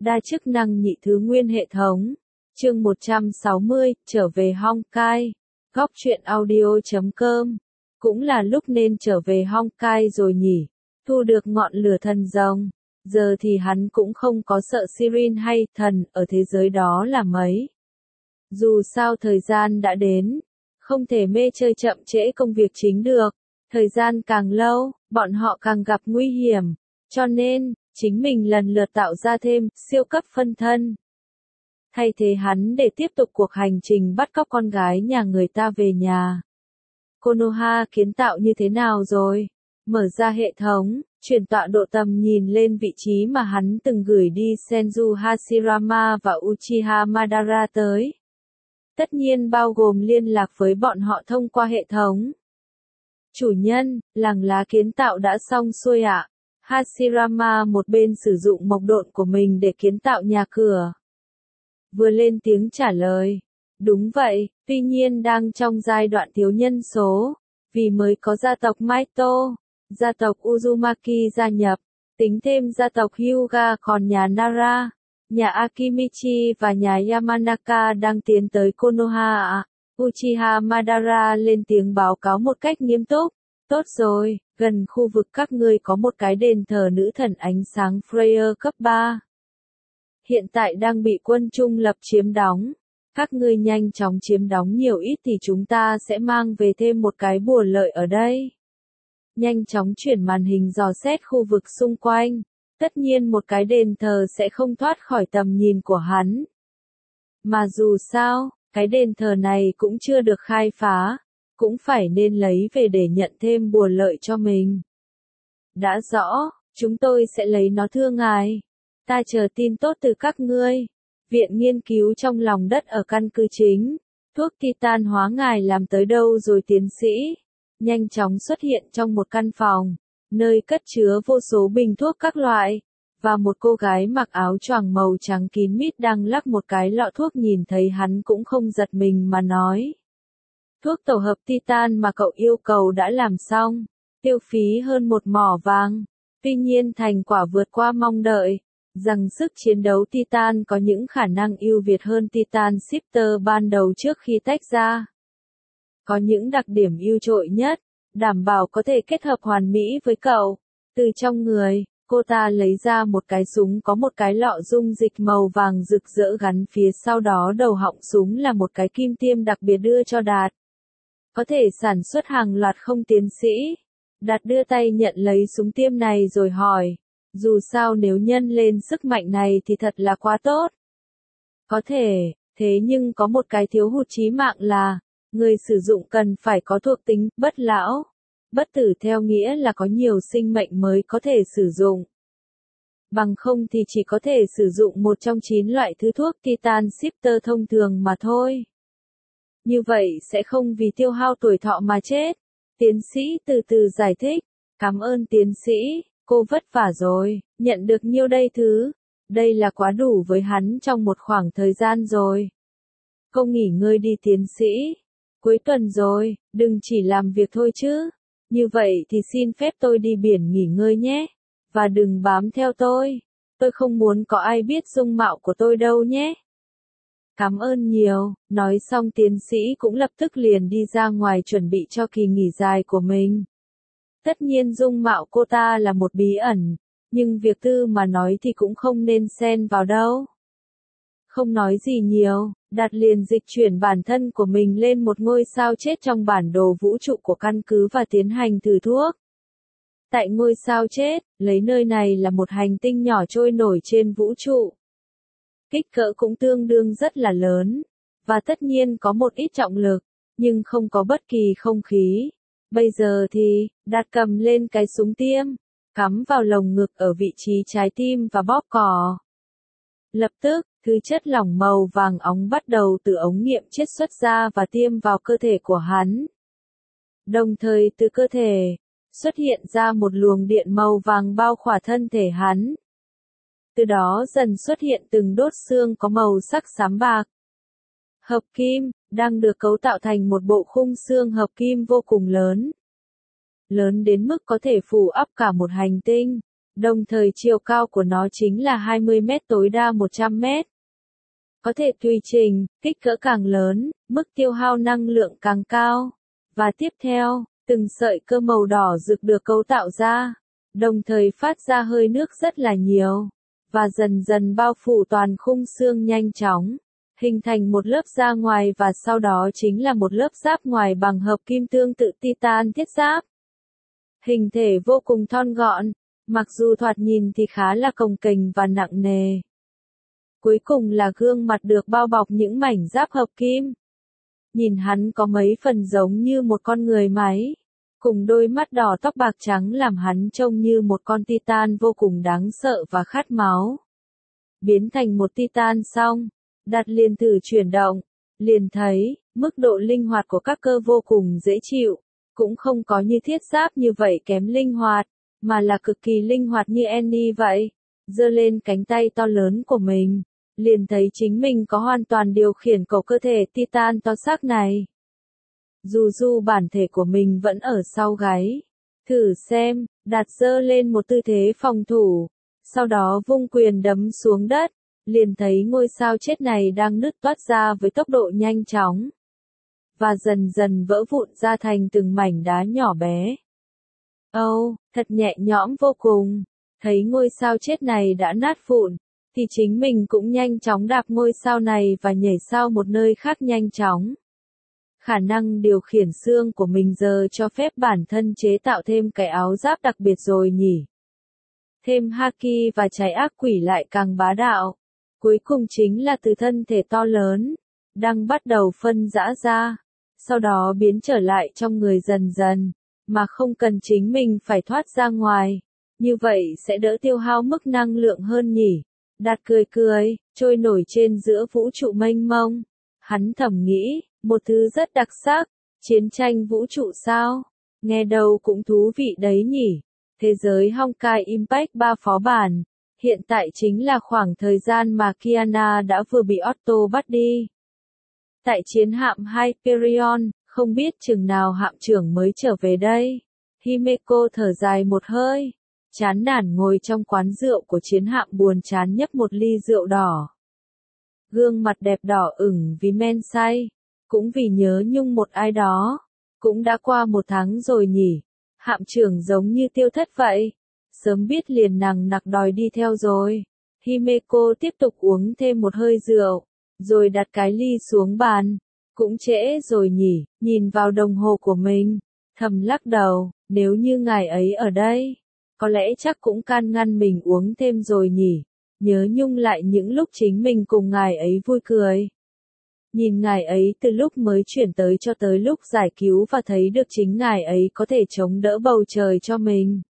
Đa chức năng nhị thứ nguyên hệ thống. Chương 160, trở về Honkai. Góc truyện audio.com. Cũng là lúc nên trở về Honkai rồi nhỉ. Thu được ngọn lửa thần rồng. Giờ thì hắn cũng không có sợ Sirin hay thần ở thế giới đó là mấy. Dù sao thời gian đã đến. Không thể mê chơi chậm trễ công việc chính được. Thời gian càng lâu, bọn họ càng gặp nguy hiểm. Cho nên, chính mình lần lượt tạo ra thêm siêu cấp phân thân. Thay thế hắn để tiếp tục cuộc hành trình bắt cóc con gái nhà người ta về nhà. Konoha kiến tạo như thế nào rồi? Mở ra hệ thống, chuyển tọa độ tầm nhìn lên vị trí mà hắn từng gửi đi Senju Hashirama và Uchiha Madara tới. Tất nhiên bao gồm liên lạc với bọn họ thông qua hệ thống. Chủ nhân, làng lá kiến tạo đã xong xuôi ạ. Hashirama một bên sử dụng mộc độn của mình để kiến tạo nhà cửa. Vừa lên tiếng trả lời. Đúng vậy, tuy nhiên đang trong giai đoạn thiếu nhân số. Vì mới có gia tộc Maito, gia tộc Uzumaki gia nhập. Tính thêm gia tộc Hyuga còn nhà Nara, nhà Akimichi và nhà Yamanaka đang tiến tới Konoha ạ. Uchiha Madara lên tiếng báo cáo một cách nghiêm túc. Tốt rồi, gần khu vực các ngươi có một cái đền thờ nữ thần ánh sáng Freya cấp 3. Hiện tại đang bị quân trung lập chiếm đóng. Các ngươi nhanh chóng chiếm đóng nhiều ít thì chúng ta sẽ mang về thêm một cái bùa lợi ở đây. Nhanh chóng chuyển màn hình dò xét khu vực xung quanh. Tất nhiên một cái đền thờ sẽ không thoát khỏi tầm nhìn của hắn. Mà dù sao, cái đền thờ này cũng chưa được khai phá. Cũng phải nên lấy về để nhận thêm bùa lợi cho mình. Đã rõ, chúng tôi sẽ lấy nó thưa ngài. Ta chờ tin tốt từ các ngươi. Viện nghiên cứu trong lòng đất ở căn cứ chính. Thuốc titan hóa ngài làm tới đâu rồi tiến sĩ? Nhanh chóng xuất hiện trong một căn phòng, nơi cất chứa vô số bình thuốc các loại. Và một cô gái mặc áo choàng màu trắng kín mít đang lắc một cái lọ thuốc nhìn thấy hắn cũng không giật mình mà nói. Thuốc tổ hợp titan mà cậu yêu cầu đã làm xong, tiêu phí hơn một mỏ vàng. Tuy nhiên thành quả vượt qua mong đợi, rằng sức chiến đấu titan có những khả năng ưu việt hơn titan shifter ban đầu trước khi tách ra. Có những đặc điểm ưu trội nhất, đảm bảo có thể kết hợp hoàn mỹ với cậu. Từ trong người, cô ta lấy ra một cái súng có một cái lọ dung dịch màu vàng rực rỡ gắn phía sau đó đầu họng súng là một cái kim tiêm đặc biệt đưa cho Đạt. Có thể sản xuất hàng loạt không tiến sĩ. Đạt đưa tay nhận lấy súng tiêm này rồi hỏi. Dù sao nếu nhân lên sức mạnh này thì thật là quá tốt. Có thể, thế nhưng có một cái thiếu hụt chí mạng là, người sử dụng cần phải có thuộc tính bất lão. Bất tử theo nghĩa là có nhiều sinh mệnh mới có thể sử dụng. Bằng không thì chỉ có thể sử dụng một trong 9 loại thứ thuốc titan shifter thông thường mà thôi. Như vậy sẽ không vì tiêu hao tuổi thọ mà chết. Tiến sĩ từ từ giải thích. Cảm ơn tiến sĩ, cô vất vả rồi, nhận được nhiêu đây thứ. Đây là quá đủ với hắn trong một khoảng thời gian rồi. Cô nghỉ ngơi đi tiến sĩ. Cuối tuần rồi, đừng chỉ làm việc thôi chứ. Như vậy thì xin phép tôi đi biển nghỉ ngơi nhé. Và đừng bám theo tôi. Tôi không muốn có ai biết dung mạo của tôi đâu nhé. Cảm ơn nhiều, nói xong tiến sĩ cũng lập tức liền đi ra ngoài chuẩn bị cho kỳ nghỉ dài của mình. Tất nhiên dung mạo cô ta là một bí ẩn, nhưng việc tư mà nói thì cũng không nên xen vào đâu. Không nói gì nhiều, Đạt liền dịch chuyển bản thân của mình lên một ngôi sao chết trong bản đồ vũ trụ của căn cứ và tiến hành thử thuốc. Tại ngôi sao chết, lấy nơi này là một hành tinh nhỏ trôi nổi trên vũ trụ. Kích cỡ cũng tương đương rất là lớn, và tất nhiên có một ít trọng lực, nhưng không có bất kỳ không khí. Bây giờ thì, Đạt cầm lên cái súng tiêm, cắm vào lồng ngực ở vị trí trái tim và bóp cò. Lập tức, thứ chất lỏng màu vàng óng bắt đầu từ ống nghiệm chiết xuất ra và tiêm vào cơ thể của hắn. Đồng thời từ cơ thể, xuất hiện ra một luồng điện màu vàng bao khỏa thân thể hắn. Từ đó dần xuất hiện từng đốt xương có màu sắc xám bạc. Hợp kim, đang được cấu tạo thành một bộ khung xương hợp kim vô cùng lớn. Lớn đến mức có thể phủ ắp cả một hành tinh. Đồng thời chiều cao của nó chính là 20 mét tối đa 100 mét. Có thể tùy trình, kích cỡ càng lớn, mức tiêu hao năng lượng càng cao. Và tiếp theo, từng sợi cơ màu đỏ rực được cấu tạo ra, đồng thời phát ra hơi nước rất là nhiều, và dần dần bao phủ toàn khung xương nhanh chóng, hình thành một lớp da ngoài và sau đó chính là một lớp giáp ngoài bằng hợp kim tương tự titan thiết giáp. Hình thể vô cùng thon gọn, mặc dù thoạt nhìn thì khá là cồng kềnh và nặng nề. Cuối cùng là gương mặt được bao bọc những mảnh giáp hợp kim. Nhìn hắn có mấy phần giống như một con người máy, cùng đôi mắt đỏ tóc bạc trắng làm hắn trông như một con titan vô cùng đáng sợ và khát máu. Biến thành một titan xong, đặt liền thử chuyển động, liền thấy, mức độ linh hoạt của các cơ vô cùng dễ chịu, cũng không có như thiết giáp như vậy kém linh hoạt, mà là cực kỳ linh hoạt như Annie vậy. Giơ lên cánh tay to lớn của mình, liền thấy chính mình có hoàn toàn điều khiển của cơ thể titan to xác này. Dù bản thể của mình vẫn ở sau gáy. Thử xem, đặt giơ lên một tư thế phòng thủ, sau đó vung quyền đấm xuống đất, liền thấy ngôi sao chết này đang nứt toát ra với tốc độ nhanh chóng. Và dần dần vỡ vụn ra thành từng mảnh đá nhỏ bé. Thật nhẹ nhõm vô cùng. Thấy ngôi sao chết này đã nát vụn, thì chính mình cũng nhanh chóng đạp ngôi sao này và nhảy sang một nơi khác nhanh chóng. Khả năng điều khiển xương của mình giờ cho phép bản thân chế tạo thêm cái áo giáp đặc biệt rồi nhỉ. Thêm haki và trái ác quỷ lại càng bá đạo. Cuối cùng chính là từ thân thể to lớn, đang bắt đầu phân rã ra, sau đó biến trở lại trong người dần dần, mà không cần chính mình phải thoát ra ngoài. Như vậy sẽ đỡ tiêu hao mức năng lượng hơn nhỉ. Đạt cười, trôi nổi trên giữa vũ trụ mênh mông. Hắn thầm nghĩ, một thứ rất đặc sắc, chiến tranh vũ trụ sao? Nghe đâu cũng thú vị đấy nhỉ. Thế giới Honkai Impact 3 phó bản, hiện tại chính là khoảng thời gian mà Kiana đã vừa bị Otto bắt đi. Tại chiến hạm Hyperion, không biết chừng nào hạm trưởng mới trở về đây. Himeko thở dài một hơi, chán nản ngồi trong quán rượu của chiến hạm buồn chán nhấp một ly rượu đỏ. Gương mặt đẹp đỏ ửng vì men say, cũng vì nhớ nhung một ai đó. Cũng đã qua 1 tháng rồi nhỉ. Hạm trưởng giống như tiêu thất vậy. Sớm biết liền nằng nặc đòi đi theo rồi. Himeko tiếp tục uống thêm một hơi rượu, rồi đặt cái ly xuống bàn. Cũng trễ rồi nhỉ, nhìn vào đồng hồ của mình, thầm lắc đầu, nếu như ngài ấy ở đây, có lẽ chắc cũng can ngăn mình uống thêm rồi nhỉ. Nhớ nhung lại những lúc chính mình cùng ngài ấy vui cười. Nhìn ngài ấy từ lúc mới chuyển tới cho tới lúc giải cứu và thấy được chính ngài ấy có thể chống đỡ bầu trời cho mình.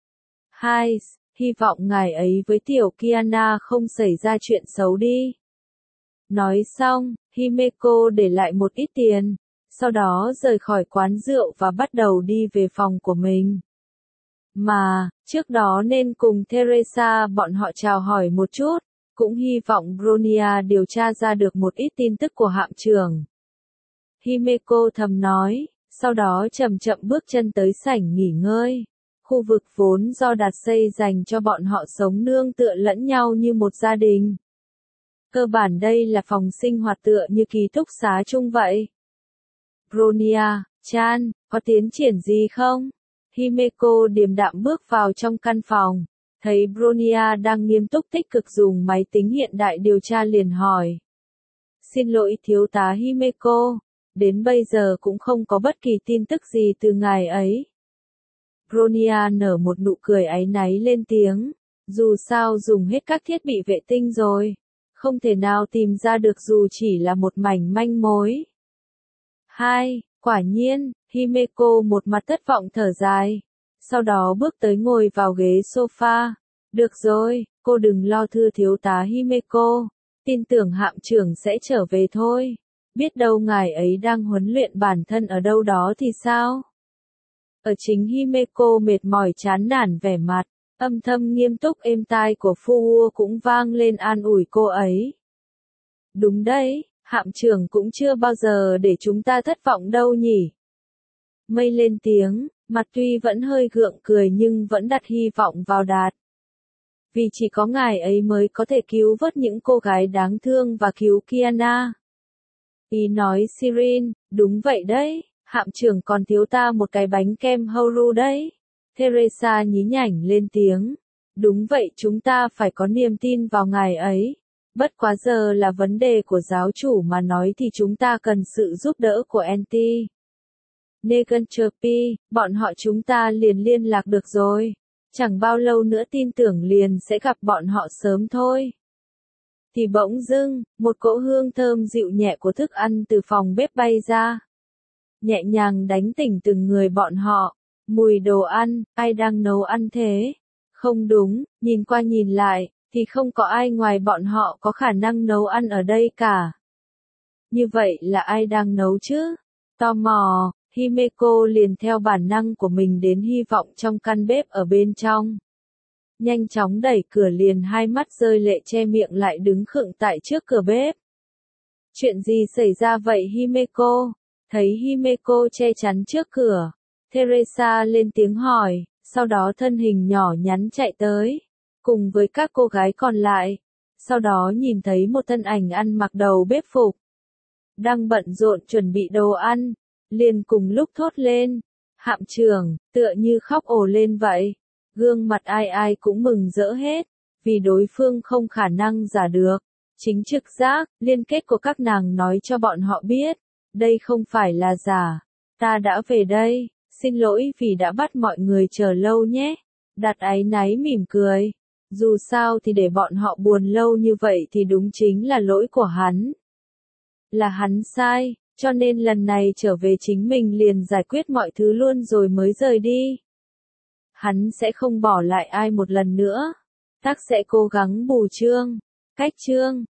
Hy vọng ngài ấy với tiểu Kiana không xảy ra chuyện xấu đi. Nói xong, Himeko để lại một ít tiền, sau đó rời khỏi quán rượu và bắt đầu đi về phòng của mình. Mà, trước đó nên cùng Teresa bọn họ chào hỏi một chút, cũng hy vọng Bronia điều tra ra được một ít tin tức của hạm trưởng. Himeko thầm nói, sau đó chậm chậm bước chân tới sảnh nghỉ ngơi. Khu vực vốn do Đạt xây dành cho bọn họ sống nương tựa lẫn nhau như một gia đình. Cơ bản đây là phòng sinh hoạt tựa như ký túc xá chung vậy. Bronia-chan, có tiến triển gì không? Himeko điềm đạm bước vào trong căn phòng, thấy Bronia đang nghiêm túc tích cực dùng máy tính hiện đại điều tra liền hỏi. Xin lỗi thiếu tá Himeko, đến bây giờ cũng không có bất kỳ tin tức gì từ ngài ấy. Bronia nở một nụ cười áy náy lên tiếng, dù sao dùng hết các thiết bị vệ tinh rồi, không thể nào tìm ra được dù chỉ là một mảnh manh mối. Quả nhiên, Himeko một mặt thất vọng thở dài, sau đó bước tới ngồi vào ghế sofa. Được rồi, cô đừng lo thưa thiếu tá Himeko, tin tưởng hạm trưởng sẽ trở về thôi, biết đâu ngài ấy đang huấn luyện bản thân ở đâu đó thì sao? Ở chính Himeko mệt mỏi chán nản vẻ mặt, âm thầm nghiêm túc êm tai của Fuwo cũng vang lên an ủi cô ấy. Đúng đấy, hạm trưởng cũng chưa bao giờ để chúng ta thất vọng đâu nhỉ. Mây lên tiếng, mặt tuy vẫn hơi gượng cười nhưng vẫn đặt hy vọng vào Đạt. Vì chỉ có ngài ấy mới có thể cứu vớt những cô gái đáng thương và cứu Kiana. Ý nói Sirin, đúng vậy đấy, hạm trưởng còn thiếu ta một cái bánh kem Horu đấy. Teresa nhí nhảnh lên tiếng. Đúng vậy, chúng ta phải có niềm tin vào ngài ấy. Bất quá giờ là vấn đề của giáo chủ mà nói thì chúng ta cần sự giúp đỡ của Anti. Negancherpi, bọn họ chúng ta liền liên lạc được rồi. Chẳng bao lâu nữa tin tưởng liền sẽ gặp bọn họ sớm thôi. Thì bỗng dưng, một cỗ hương thơm dịu nhẹ của thức ăn từ phòng bếp bay ra. Nhẹ nhàng đánh tỉnh từng người bọn họ. Mùi đồ ăn, ai đang nấu ăn thế? Không đúng, nhìn qua nhìn lại, thì không có ai ngoài bọn họ có khả năng nấu ăn ở đây cả. Như vậy là ai đang nấu chứ? Tò mò, Himeko liền theo bản năng của mình đến hy vọng trong căn bếp ở bên trong. Nhanh chóng đẩy cửa liền hai mắt rơi lệ che miệng lại đứng khựng tại trước cửa bếp. Chuyện gì xảy ra vậy Himeko? Thấy Himeko che chắn trước cửa, Teresa lên tiếng hỏi, sau đó thân hình nhỏ nhắn chạy tới, cùng với các cô gái còn lại. Sau đó nhìn thấy một thân ảnh ăn mặc đầu bếp phục, đang bận rộn chuẩn bị đồ ăn, liền cùng lúc thốt lên, hạm trưởng, tựa như khóc ồ lên vậy. Gương mặt ai ai cũng mừng rỡ hết, vì đối phương không khả năng giả được. Chính trực giác, liên kết của các nàng nói cho bọn họ biết, đây không phải là giả. Ta đã về đây, xin lỗi vì đã bắt mọi người chờ lâu nhé. Đạt áy náy mỉm cười. Dù sao thì để bọn họ buồn lâu như vậy thì đúng chính là lỗi của hắn. Là hắn sai, cho nên lần này trở về chính mình liền giải quyết mọi thứ luôn rồi mới rời đi. Hắn sẽ không bỏ lại ai một lần nữa. Tắc sẽ cố gắng bù trương, cách trương.